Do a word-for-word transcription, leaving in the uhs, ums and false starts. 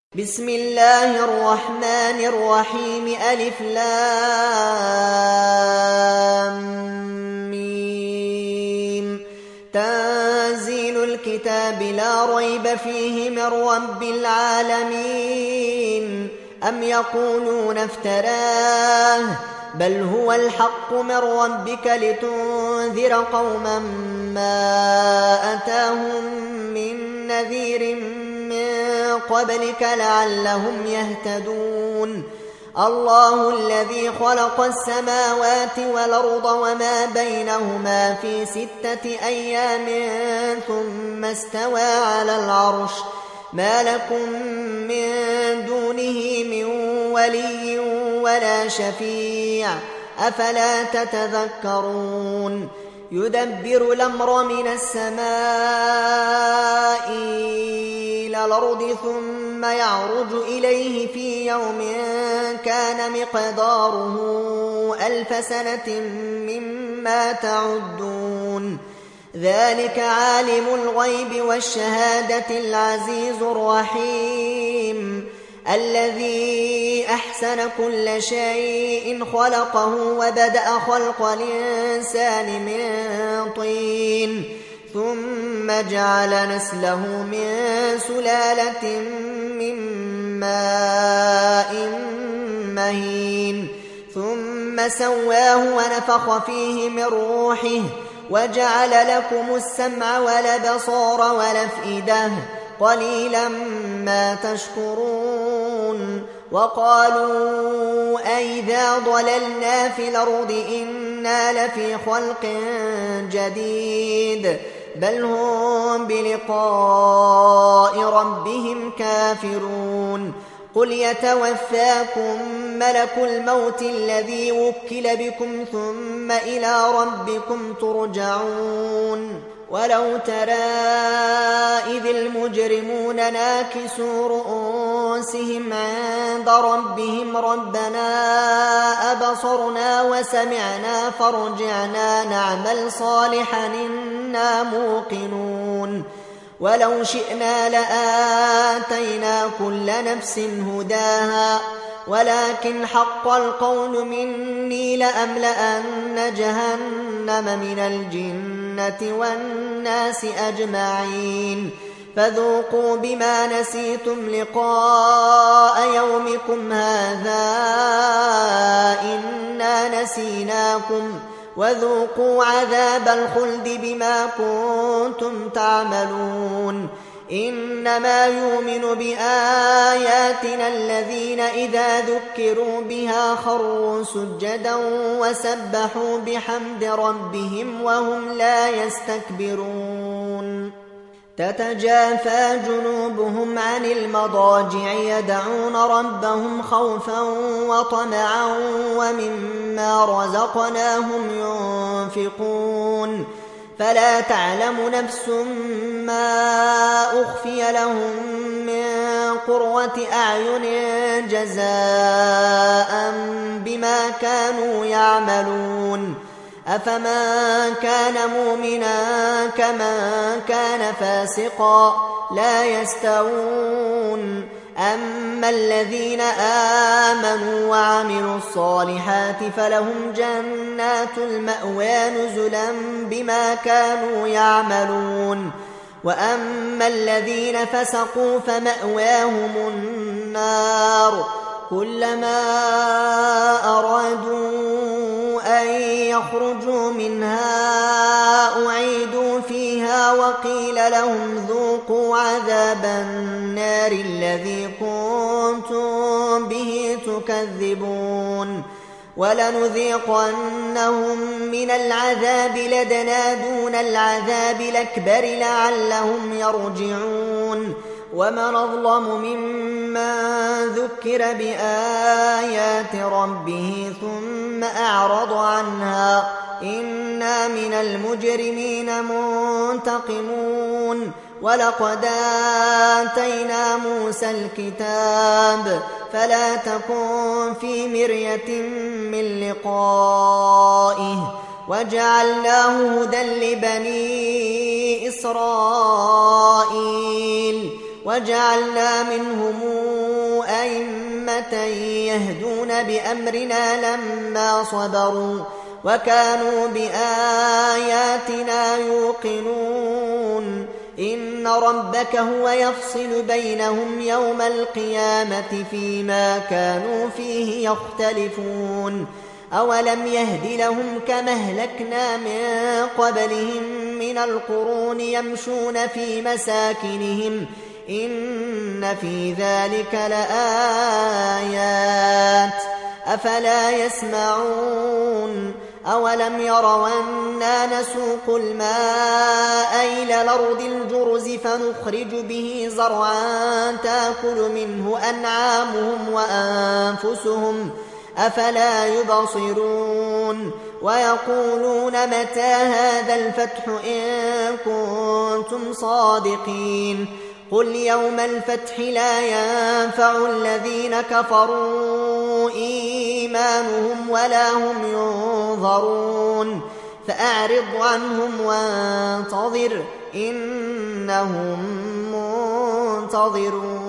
بسم الله الرحمن الرحيم ألف لام ميم تنزيل الكتاب لا ريب فيه من رب العالمين أم يقولون افتراه بل هو الحق من ربك لتنذر قوما ما أتاهم من نذير من قبلك لعلهم يهتدون الله الذي خلق السماوات والأرض وما بينهما في ستة أيام ثم استوى على العرش ما لكم من دونه من ولي ولا شفيع أفلا تتذكرون يدبر الأمر من السماء إلى الأرض ثم يعرج إليه في يوم كان مقداره ألف سنة مما تعدون ذلك عالم الغيب والشهادة العزيز الرحيم الذي أحسن كل شيء خلقه وبدأ خلق الإنسان من طين ثم جعل نسله من سلالة من ماء مهين ثم سواه ونفخ فيه من روحه وجعل لكم السمع والأبصار والأفئدة قليلا ما تشكرون وقالوا أئذا ضللنا في الأرض إنا لفي خلق جديد بل هم بلقاء ربهم كافرون قل يتوفاكم ملك الموت الذي وكل بكم ثم إلى ربكم ترجعون ولو ترى إذ المجرمون ناكسوا رؤوسهم عند ربهم ربنا أبصرنا وسمعنا فارجعنا نعمل صالحا إنا موقنون ولو شئنا لآتينا كل نفس هداها ولكن حق القول مني لأملأن جهنم من الجنة والناس أجمعين فذوقوا بما نسيتم لقاء يومكم هذا إنا نسيناكم وذوقوا عذاب الخلد بما كنتم تعملون إنما يؤمن بآياتنا الذين إذا ذكروا بها خروا سجدا وسبحوا بحمد ربهم وهم لا يستكبرون تتجافى جنوبهم عن المضاجع يدعون ربهم خوفا وطمعا ومما رزقناهم ينفقون فلا تعلم نفس ما أخفي لهم من قرة أعين جزاء بما كانوا يعملون أفمن كان مؤمنا كمن كان فاسقا لا يستوون أما الذين آمنوا وعملوا الصالحات فلهم جنات المأوى نزلا بما كانوا يعملون وأما الذين فسقوا فمأواهم النار كلما أرادوا أن يخرجوا منها أعيدوا فيها وقيل لهم ذوقوا عذاب النار الذي كنتم به تكذبون ولنذيقنهم من العذاب لدنا دون العذاب الأكبر لعلهم يرجعون ومن أظلم ممن ذكر بآيات ربه ثم أعرض عنها إنا من المجرمين منتقمون ولقد آتينا موسى الكتاب فلا تكن في مرية من لقائه وجعلناه هدى لبني إسرائيل وجعلنا منهم أئمة يهدون بأمرنا لما صبروا وكانوا بآياتنا يوقنون إن ربك هو يفصل بينهم يوم القيامة فيما كانوا فيه يختلفون أولم يهد لهم كما أهلكنا من قبلهم من القرون يمشون في مساكنهم إن في ذلك لآيات أفلا يسمعون أولم يروا أنا نسوق الماء إلى الأرض الجرز فنخرج به زرعا تأكل منه أنعامهم وأنفسهم أفلا يبصرون ويقولون متى هذا الفتح إن كنتم صادقين قل يوم الفتح لا ينفع الذين كفروا إيمانهم ولا هم ينظرون فأعرض عنهم وانتظر إنهم منتظرون.